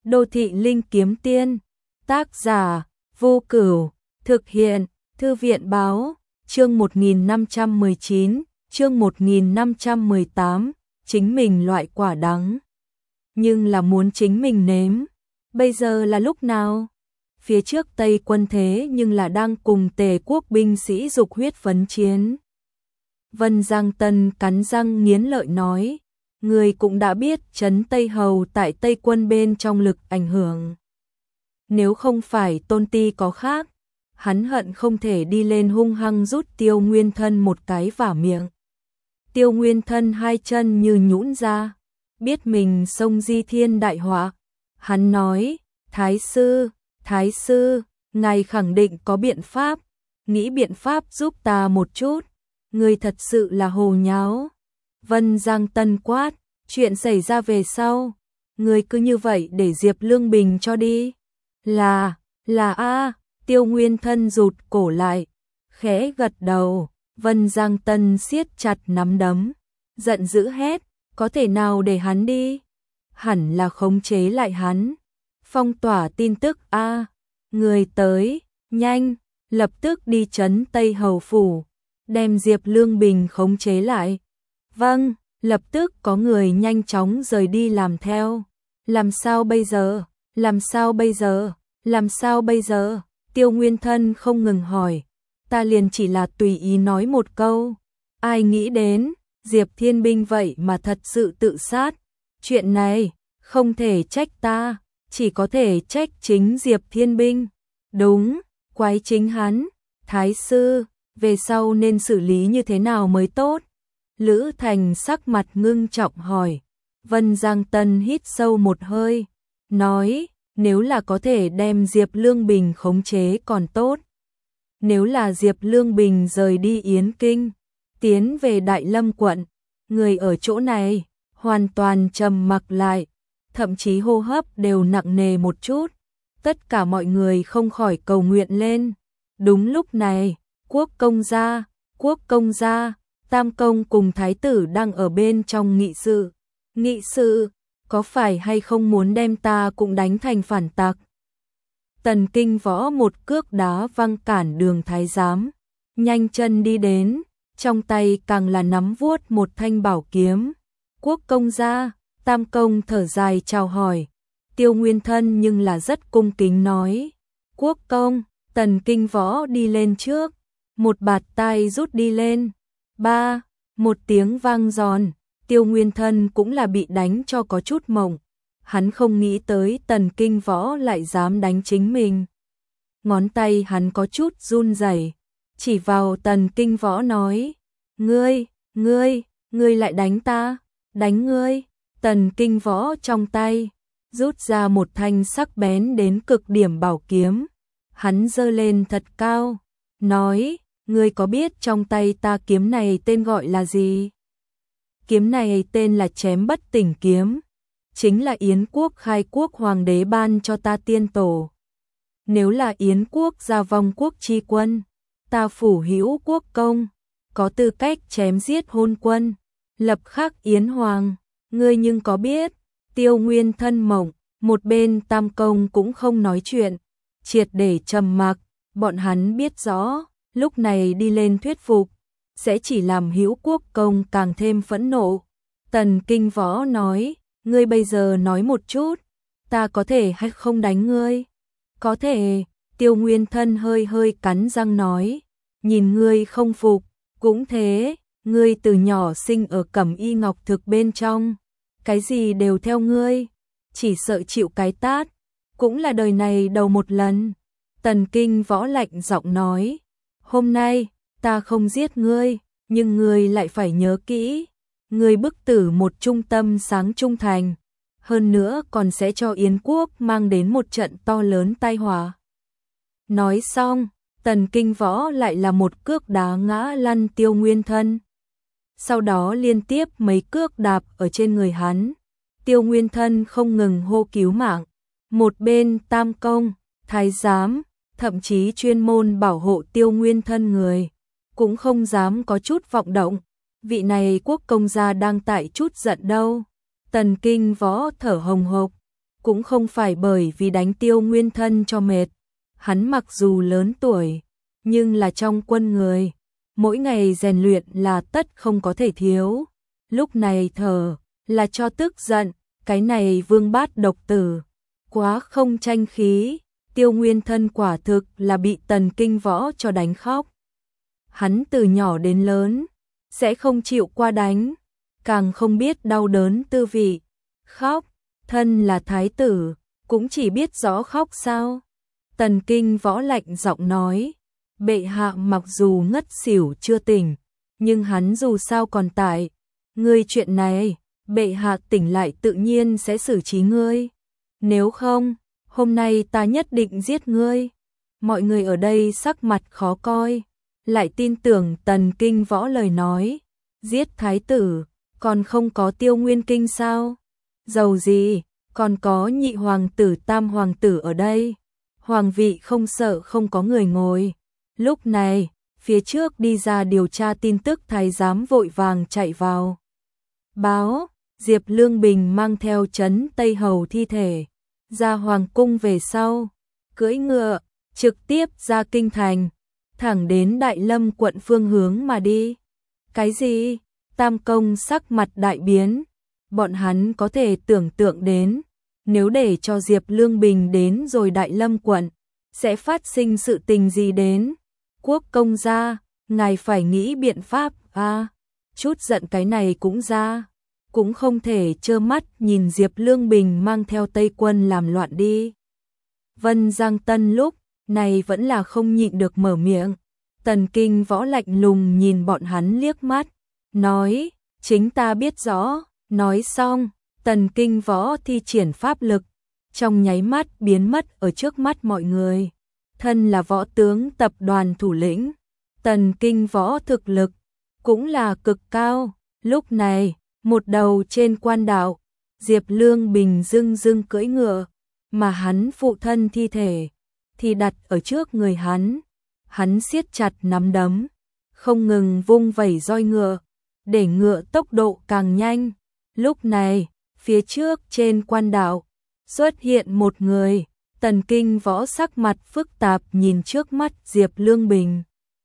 Đô thị linh kiếm tiên, tác giả, Vô Cửu, thực hiện, Thư viện báo, chương 1519, chương 1518, chính mình loại quả đắng. Nhưng là muốn chính mình nếm, bây giờ là lúc nào? Phía trước Tây quân thế nhưng là đang cùng Tề quốc binh sĩ dục huyết phấn chiến. Vân Giang Tân cắn răng nghiến lợi nói, người cũng đã biết trấn Tây Hầu tại Tây quân bên trong lực ảnh hưởng. Nếu không phải Tôn Ti có khác, hắn hận không thể đi lên hung hăng rút Tiêu Nguyên Thân một cái vả miệng. Tiêu Nguyên Thân hai chân như nhũn ra, biết mình xông di thiên đại họa. Hắn nói, Thái sư, ngài khẳng định có biện pháp, nghĩ biện pháp giúp ta một chút, người thật sự là hồ nháo. Vân Giang Tân quát, chuyện xảy ra về sau, người cứ như vậy để Diệp Lương Bình cho đi. Là a. Tiêu Nguyên Thân rụt cổ lại, khẽ gật đầu. Vân Giang Tân siết chặt nắm đấm, giận dữ hét, có thể nào để hắn đi? Hẳn là khống chế lại hắn, phong tỏa tin tức a. Người tới, nhanh, lập tức đi trấn Tây Hầu phủ, đem Diệp Lương Bình khống chế lại. Vâng, lập tức có người nhanh chóng rời đi làm theo. Làm sao bây giờ? Làm sao bây giờ? Làm sao bây giờ? Tiêu Nguyên Thân không ngừng hỏi. Ta liền chỉ là tùy ý nói một câu. Ai nghĩ đến, Diệp Thiên Binh vậy mà thật sự tự sát. Chuyện này, không thể trách ta, chỉ có thể trách chính Diệp Thiên Binh. Đúng, quái chính hắn. Thái sư, về sau nên xử lý như thế nào mới tốt? Lữ Thành sắc mặt ngưng trọng hỏi. Vân Giang Tân hít sâu một hơi, nói, nếu là có thể đem Diệp Lương Bình khống chế còn tốt. Nếu là Diệp Lương Bình rời đi Yến Kinh, tiến về Đại Lâm quận, người ở chỗ này hoàn toàn trầm mặc lại, thậm chí hô hấp đều nặng nề một chút. Tất cả mọi người không khỏi cầu nguyện lên. Đúng lúc này, Quốc công gia, Tam công cùng thái tử đang ở bên trong nghị sự. Nghị sự, có phải hay không muốn đem ta cũng đánh thành phản tặc? Tần Kinh Võ một cước đá văng cản đường thái giám, nhanh chân đi đến, trong tay càng là nắm vuốt một thanh bảo kiếm. Quốc công gia, Tam công thở dài chào hỏi. Tiêu Nguyên Thân nhưng là rất cung kính nói, Quốc công. Tần Kinh Võ đi lên trước, một bạt tai rút đi lên. Ba, một tiếng vang giòn, Tiêu Nguyên Thân cũng là bị đánh cho có chút mộng. Hắn không nghĩ tới Tần Kinh Võ lại dám đánh chính mình. Ngón tay hắn có chút run rẩy, chỉ vào Tần Kinh Võ nói, ngươi lại đánh ta, đánh ngươi. Tần Kinh Võ trong tay rút ra một thanh sắc bén đến cực điểm bảo kiếm. Hắn giơ lên thật cao, nói, ngươi có biết trong tay ta kiếm này tên gọi là gì? Kiếm này tên là Chém Bất Tỉnh kiếm, chính là Yến quốc khai quốc hoàng đế ban cho ta tiên tổ. Nếu là Yến quốc gia vong quốc chi quân, ta phủ hữu quốc công, có tư cách chém giết hôn quân, lập khắc Yến hoàng. Ngươi nhưng có biết? Tiêu Nguyên Thân mộng, một bên Tam công cũng không nói chuyện, triệt để trầm mặc. Bọn hắn biết rõ, lúc này đi lên thuyết phục, sẽ chỉ làm hữu quốc công càng thêm phẫn nộ. Tần Kinh Võ nói, ngươi bây giờ nói một chút, ta có thể hay không đánh ngươi? Có thể. Tiêu Nguyên Thân hơi cắn răng nói, nhìn ngươi không phục, cũng thế, ngươi từ nhỏ sinh ở Cẩm Y Ngọc Thực bên trong, cái gì đều theo ngươi, chỉ sợ chịu cái tát, cũng là đời này đầu một lần. Tần Kinh Võ lạnh giọng nói, hôm nay, ta không giết ngươi, nhưng ngươi lại phải nhớ kỹ, ngươi bức tử một trung tâm sáng trung thành, hơn nữa còn sẽ cho Yến quốc mang đến một trận to lớn tai họa. Nói xong, Tần Kinh Võ lại là một cước đá ngã lăn Tiêu Nguyên Thân. Sau đó liên tiếp mấy cước đạp ở trên người hắn. Tiêu Nguyên Thân không ngừng hô cứu mạng. Một bên Tam công, thái giám, thậm chí chuyên môn bảo hộ Tiêu Nguyên Thân người, cũng không dám có chút vọng động. Vị này quốc công gia đang tại chút giận đâu. Tần Kinh Võ thở hồng hộc. cũng không phải bởi vì đánh Tiêu Nguyên Thân cho mệt. Hắn mặc dù lớn tuổi, nhưng là trong quân người, mỗi ngày rèn luyện là tất không có thể thiếu. Lúc này thở là cho tức giận, cái này Vương Bát độc tử, quá không tranh khí. Tiêu Nguyên Thân quả thực là bị Tần Kinh Võ cho đánh khóc. Hắn từ nhỏ đến lớn, sẽ không chịu qua đánh, càng không biết đau đớn tư vị. Khóc, thân là thái tử, cũng chỉ biết rõ khóc sao. Tần Kinh Võ lạnh giọng nói, bệ hạ mặc dù ngất xỉu chưa tỉnh, nhưng hắn dù sao còn tại. Ngươi chuyện này, bệ hạ tỉnh lại tự nhiên sẽ xử trí ngươi. Nếu không, hôm nay ta nhất định giết ngươi. Mọi người ở đây sắc mặt khó coi, lại tin tưởng Tần Kinh Võ lời nói. Giết thái tử, còn không có Tiêu Nguyên Kinh sao? Dầu gì, còn có nhị hoàng tử tam hoàng tử ở đây. Hoàng vị không sợ không có người ngồi. Lúc này, phía trước đi ra điều tra tin tức thái giám vội vàng chạy vào. Báo, Diệp Lương Bình mang theo Trấn Tây Hầu thi thể ra hoàng cung về sau, cưỡi ngựa, trực tiếp ra kinh thành, thẳng đến Đại Lâm quận phương hướng mà đi. Cái gì? Tam công sắc mặt đại biến, bọn hắn có thể tưởng tượng đến, nếu để cho Diệp Lương Bình đến rồi Đại Lâm quận, sẽ phát sinh sự tình gì đến. Quốc công gia, ngài phải nghĩ biện pháp, chút giận cái này cũng ra. Cũng không thể trơ mắt nhìn Diệp Lương Bình mang theo Tây quân làm loạn đi. Vân Giang Tân lúc này vẫn là không nhịn được mở miệng. Tần Kinh Võ lạnh lùng nhìn bọn hắn liếc mắt, nói, chính ta biết rõ. Nói xong, Tần Kinh Võ thi triển pháp lực, trong nháy mắt biến mất ở trước mắt mọi người. Thân là võ tướng tập đoàn thủ lĩnh, Tần Kinh Võ thực lực cũng là cực cao. Lúc này, một đầu trên quan đạo, Diệp Lương Bình dưng dưng cưỡi ngựa, mà hắn phụ thân thi thể thì đặt ở trước người hắn. Hắn siết chặt nắm đấm, không ngừng vung vẩy roi ngựa, để ngựa tốc độ càng nhanh. Lúc này, phía trước trên quan đạo, xuất hiện một người. Tần Kinh Võ sắc mặt phức tạp nhìn trước mắt Diệp Lương Bình.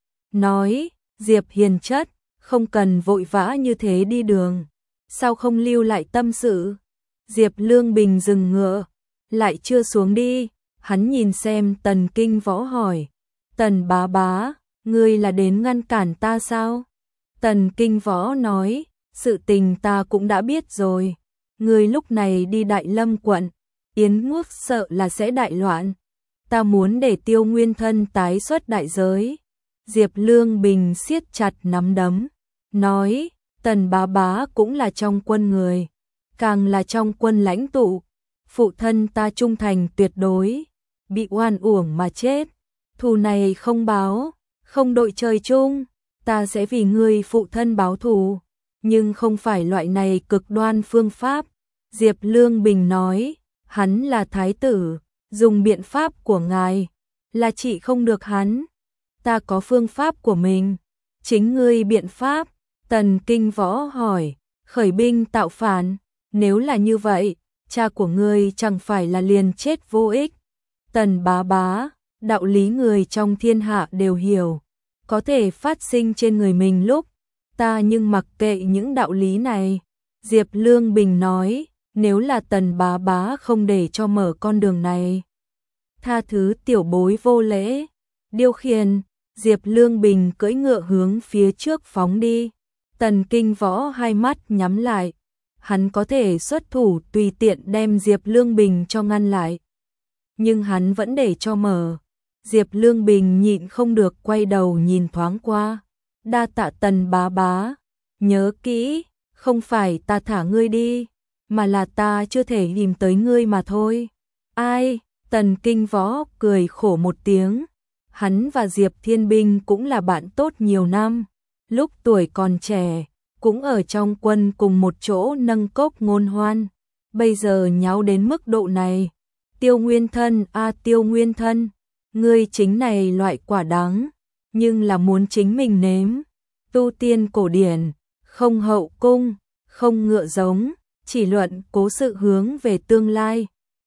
Nói, Diệp hiền chất, không cần vội vã như thế đi đường. Sao không lưu lại tâm sự? Diệp Lương Bình dừng ngựa, lại chưa xuống đi. Hắn nhìn xem Tần Kinh Võ hỏi, Tần bá bá, ngươi là đến ngăn cản ta sao? Tần Kinh Võ nói, sự tình ta cũng đã biết rồi. Ngươi lúc này đi Đại Lâm quận, Yến Quốc sợ là sẽ đại loạn. Ta muốn để Tiêu Nguyên Thân tái xuất đại giới. Diệp Lương Bình siết chặt nắm đấm, nói, Tần bá bá cũng là trong quân người, càng là trong quân lãnh tụ. Phụ thân ta trung thành tuyệt đối, bị oan uổng mà chết. Thù này không báo, không đội trời chung, ta sẽ vì ngươi phụ thân báo thù, nhưng không phải loại này cực đoan phương pháp. Diệp Lương Bình nói, hắn là thái tử, dùng biện pháp của ngài là trị không được hắn. Ta có phương pháp của mình, chính ngươi biện pháp. Tần Kinh Võ hỏi, khởi binh tạo phản, nếu là như vậy, cha của ngươi chẳng phải là liền chết vô ích. Tần bá bá, đạo lý người trong thiên hạ đều hiểu, có thể phát sinh trên người mình lúc, ta nhưng mặc kệ những đạo lý này. Diệp Lương Bình nói, nếu là Tần bá bá không để cho mở con đường này, tha thứ tiểu bối vô lễ. Điều khiển, Diệp Lương Bình cưỡi ngựa hướng phía trước phóng đi. Tần Kinh Võ hai mắt nhắm lại, hắn có thể xuất thủ tùy tiện đem Diệp Lương Bình cho ngăn lại, nhưng hắn vẫn để cho mở. Diệp Lương Bình nhịn không được quay đầu nhìn thoáng qua. Đa tạ Tần bá bá, nhớ kỹ, không phải ta thả ngươi đi, mà là ta chưa thể tìm tới ngươi mà thôi. Ai? Tần Kinh Võ cười khổ một tiếng. Hắn và Diệp Thiên Binh cũng là bạn tốt nhiều năm, lúc tuổi còn trẻ, cũng ở trong quân cùng một chỗ nâng cốc ngôn hoan. Bây giờ nháo đến mức độ này. Tiêu Nguyên Thân, Tiêu Nguyên Thân, ngươi chính này loại quả đắng, nhưng là muốn chính mình nếm. Tu tiên cổ điển, không hậu cung, không ngựa giống, chỉ luận cố sự hướng về tương lai.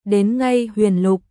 đến ngay huyền lục,